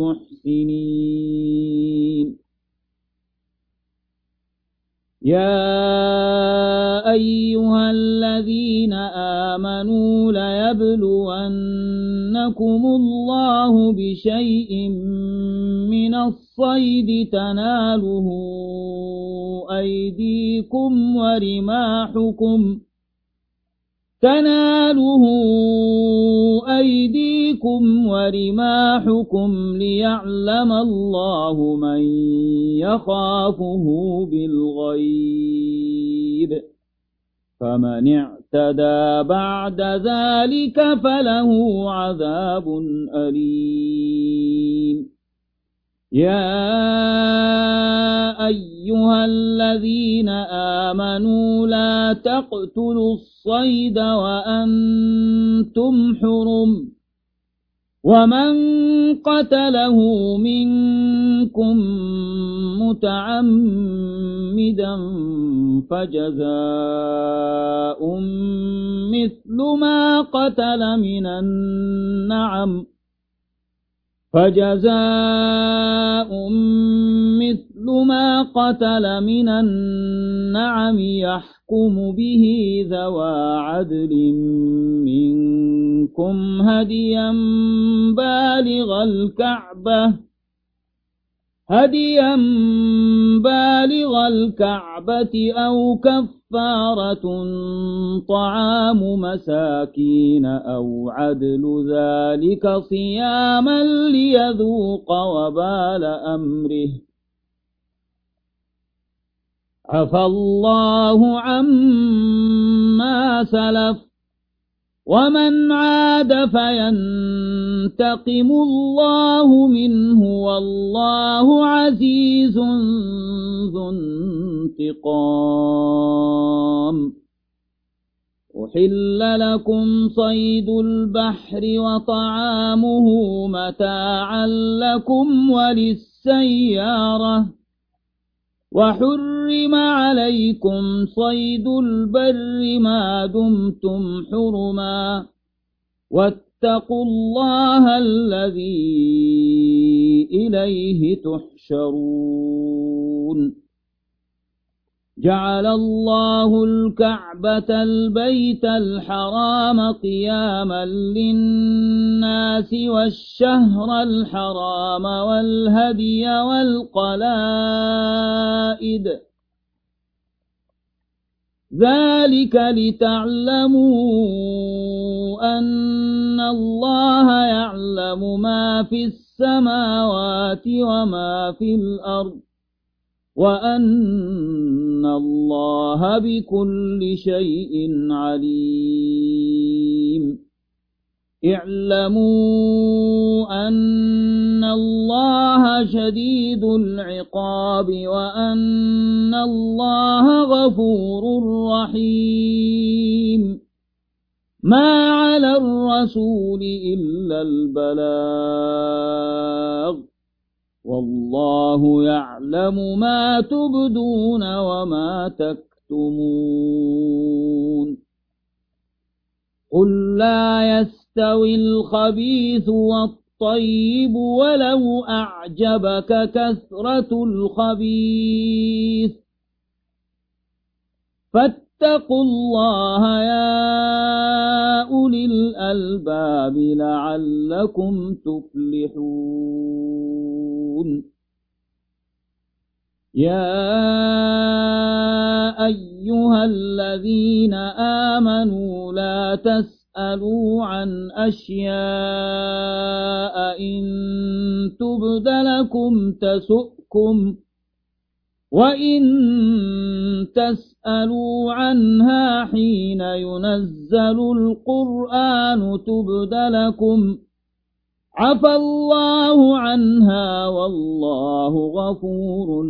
المحسنين. يا أيها الذين آمنوا ليبلونكم الله بشيء من الصيد تناله أيديكم ورماحكم تناله أيديكم ورماحكم ليعلم الله من يخافه بالغيب فمن اعتدى بعد ذلك فله عذاب أليم. يا أيها الذين آمنوا لا تقتلوا الصيد وأنتم حرم ومن قتله منكم متعمدا فجزاء مثل ما قتل من النعم فجزاء مثل ما قتل من النعم يحكم به ذوى عدل منكم هديا بالغ الكعبة هديا بالغ الكعبة أو كفارة طعام مساكين أو عدل ذلك صياما ليذوق وبال أمره عفى الله عما سلف ومن عاد فينتقم الله منه والله عزيز ذو انتقام. أحل لكم صيد البحر وطعامه متاعا لكم وللسيارة وحرم عليكم صيد البر ما دمتم حرما واتقوا الله الذي إليه تحشرون. جعل الله الكعبة البيت الحرام قياما للناس والشهر الحرام والهدي والقلائد ذلك لتعلموا أن الله يعلم ما في السماوات وما في الأرض وأن الله بكل شيء عليم. اعلموا أن الله شديد العقاب وأن الله غفور رحيم. ما على الرسول إلا البلاغ والله يعلم ما تبدون وما تكتمون. قل لا يستوي الخبيث والطيب ولو أعجبك كثرة الخبيث فاتقوا الله يا أولي الألباب لعلكم تفلحون. يا أيها الذين آمنوا لا تسألوا عن أشياء إن تبد لكم تسؤكم وإن تسألوا عنها حين ينزل القرآن تبد لكم عفى الله عنها والله غفور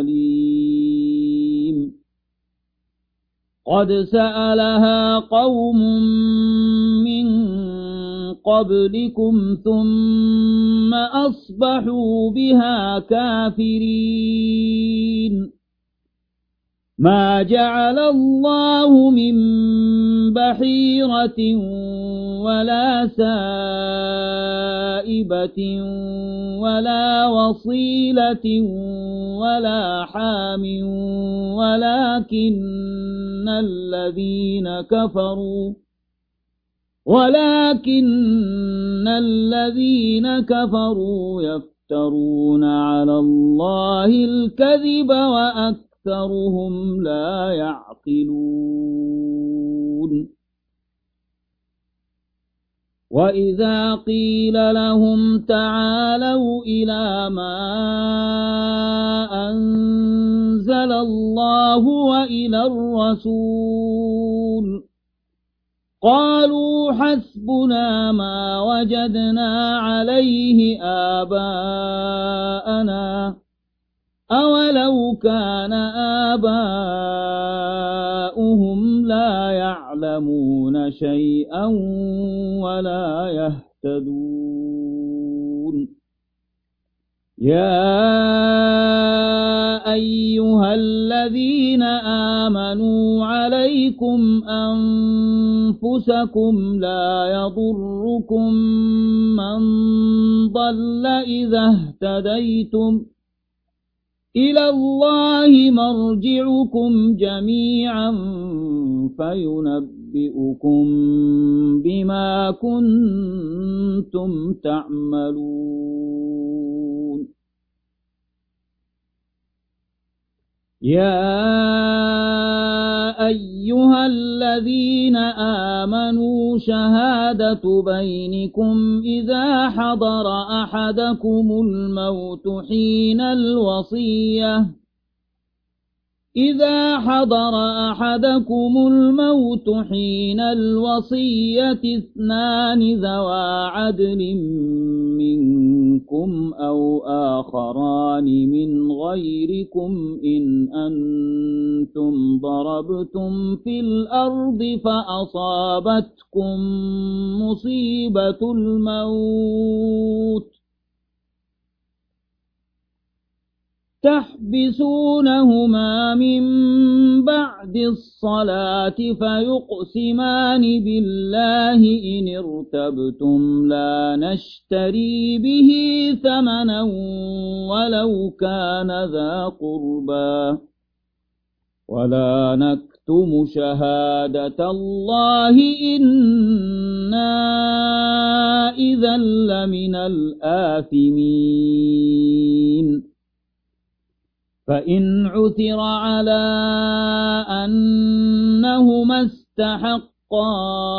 حليم. قد سألها قوم من قبلكم ثم أصبحوا بها كافرين ما جعل الله من بحيرة ولا سائبة ولا وصيلة ولا حام ولكن الذين كفروا ولكن الذين كفروا يفترون على الله الكذب وأكثرهم لا يعقلون وإذا قيل لهم تعالوا إلى ما أنزل الله وإلى الرسول قالوا حسبنا ما وجدنا عليه آباءنا أولو كان آباؤهم لا يعلمون شيئا ولا يهتدون يا أيها الذين آمنوا عليكم أنفسكم لا يضركم من ضل إذا اهتديتم إلى الله مرجعكم جميعا فينبئكم بما كنتم تعملون يا أيها الذين آمنوا شهادة بينكم إذا حضر أحدكم الموت حين الوصية إذا حضر أحدكم الموت حين الوصية اثنان ذوى عدل منكم أو آخران من غيركم إن أنتم ضربتم في الأرض فأصابتكم مصيبة الموت تحبسونهما من بعد الصلاة فيقسمان بالله إن ارتبتم لا نشتري به ثمنا ولو كان ذا قربى ولا نكتم شهادة الله إنا إذا لمن الآثمين فإن عثر على أنهما استحقا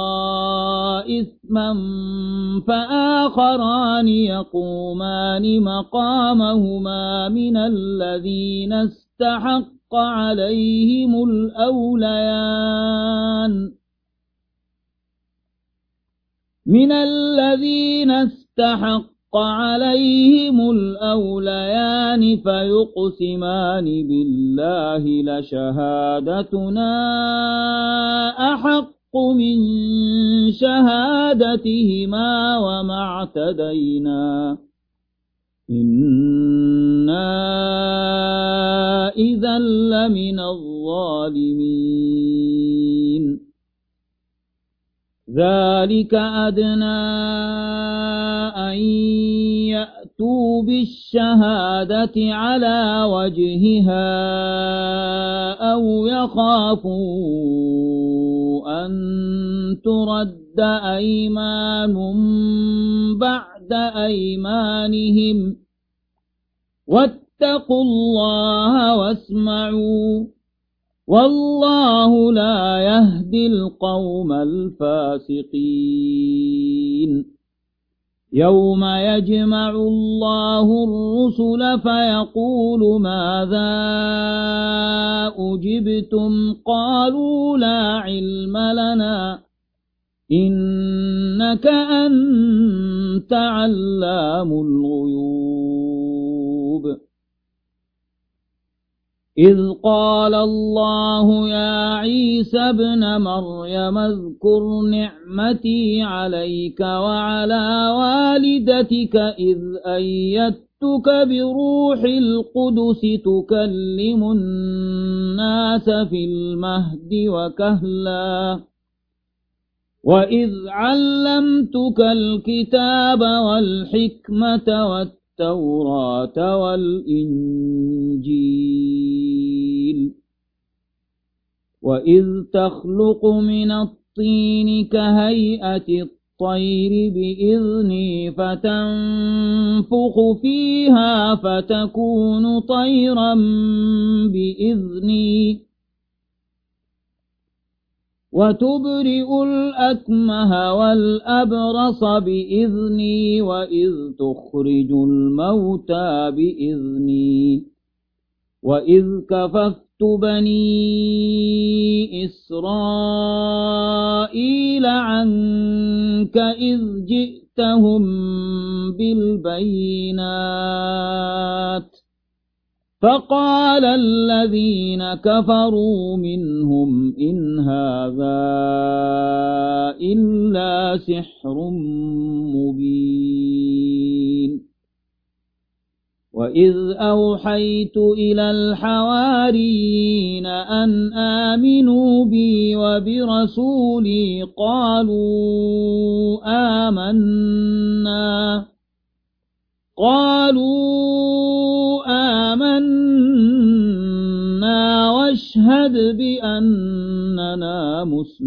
إثما فآخران يقومان مقامهما من الذين استحق عليهم الأوليان من الذين استحق عليهم الأوليان فيقسمان بالله لشهادتنا أحق من شهادتهما وما اعتدينا إنا إذا لمن الظالمين ذلك أدنى أن يأتوا بالشهادة على وجهها أو يخافوا أن ترد أيمان بعد أيمانهم واتقوا الله واسمعوا والله لا يهدي القوم الفاسقين يوم يجمع الله الرسل فيقول ماذا أجبتم قالوا لا علم لنا إنك أنت علام الغيوب إذ قال الله يا عيسى ابن مريم اذكر نعمتي عليك وعلى والدتك إذ أيدتك بروح القدس تكلم الناس في المهد وكهلا وإذ علمتك الكتاب والحكمة والتوراة والإنجيل وإذ تخلق من الطين كهيئة الطير بإذني فتنفخ فيها فتكون طيرا بإذني وتبرئ الأكمه والأبرص بإذني وإذ تخرج الموتى بإذني وإذ كففت بني إسرائيل عنك إذ جئتهم بالبينات فقال الذين كفروا منهم إن هذا إلا سحر مبين وإذ أوحيت إلى الحواريين أن آمنوا بي وبرسولي قالوا آمنا قالوا آمنا واشهد بأننا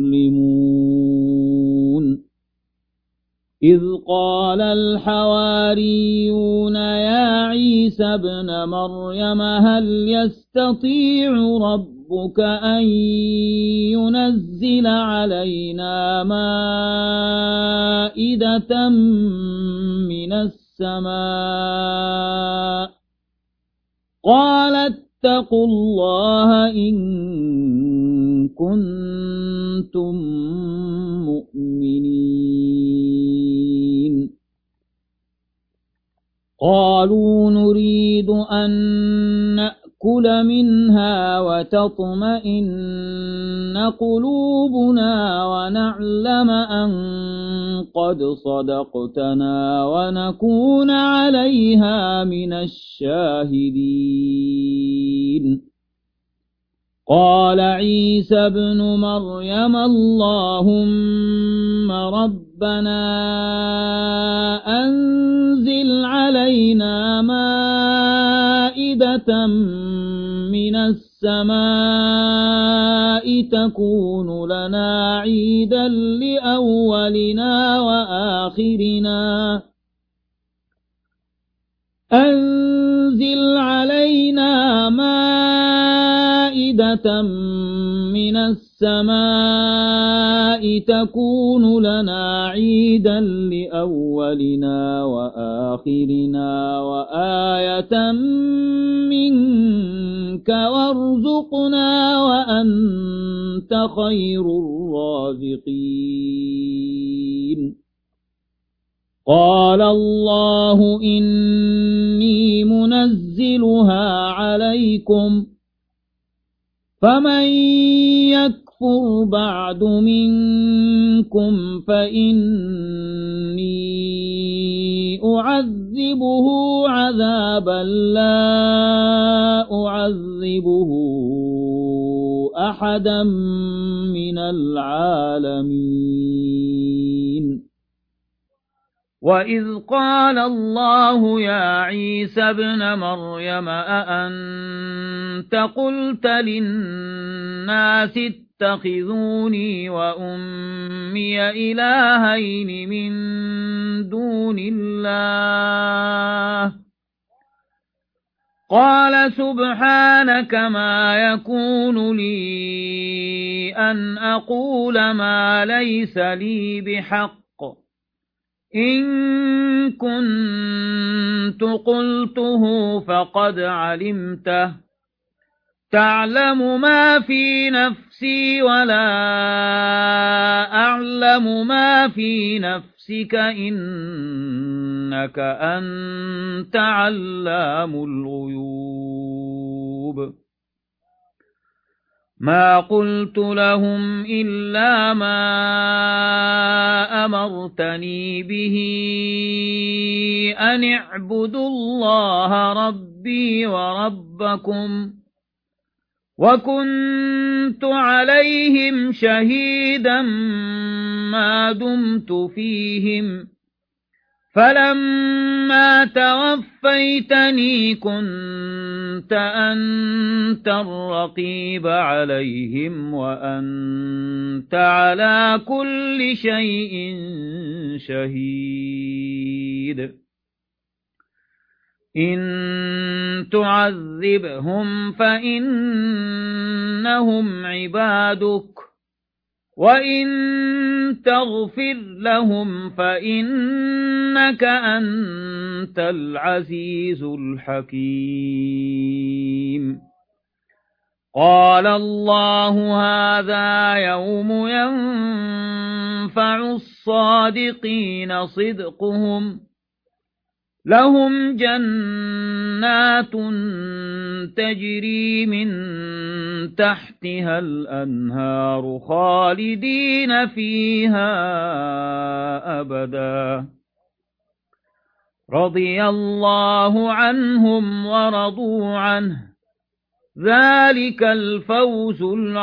مسلمون إذ قال الحواريون يا عيسى ابن مريم هل يستطيع ربك أن ينزل علينا مائدة من السماء قال اتقوا الله إن كنتم مؤمنين قالوا نريد أن نأكل منها وتطمئن قلوبنا ونعلم أن قد صدقتنا ونكون عليها من الشاهدين قال عيسى ابن مريم اللهم ربنا أنزل علينا مائدة من السماء تكون لنا عيدا لأولنا وآخرنا أنزل علينا مائدة من السماء تكون لنا عيدا لأولنا وآخرنا وآية منك وارزقنا وأنت خير الرازقين قال الله إني منزلها عليكم فمن يكفر بعد منكم فإني أعذبه عذابا لا أعذبه أحدا من العالمين وإذ قال الله يا عيسى ابن مريم أأنت قلت للناس اتخذوني وأمي إلهين من دون الله قال سبحانك ما يكون لي أن أقول ما ليس لي بحق إن كنت قلته فقد علمته تعلم ما في نفسي ولا أعلم ما في نفسك إنك أنت علام الغيوب ما قلت لهم إلا ما أمرتني به أن اعبدوا الله ربي وربكم وكنت عليهم شهيدا ما دمت فيهم فلما توفيتني كنت أنت الرقيب عليهم وأنت على كل شيء شهيد إن تعذبهم فإنهم عبادك وإن تغفر لهم فإنك أنت العزيز الحكيم قال الله هذا يوم ينفع الصادقين صدقهم لهم جنات تجري من تحتها الأنهار خالدين فيها أبدا رضي الله عنهم ورضوا عنه ذلك الفوز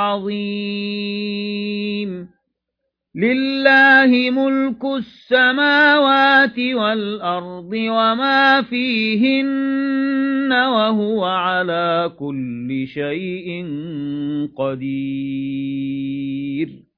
العظيم لله ملك السماوات والأرض وما فيهن وهو على كل شيء قدير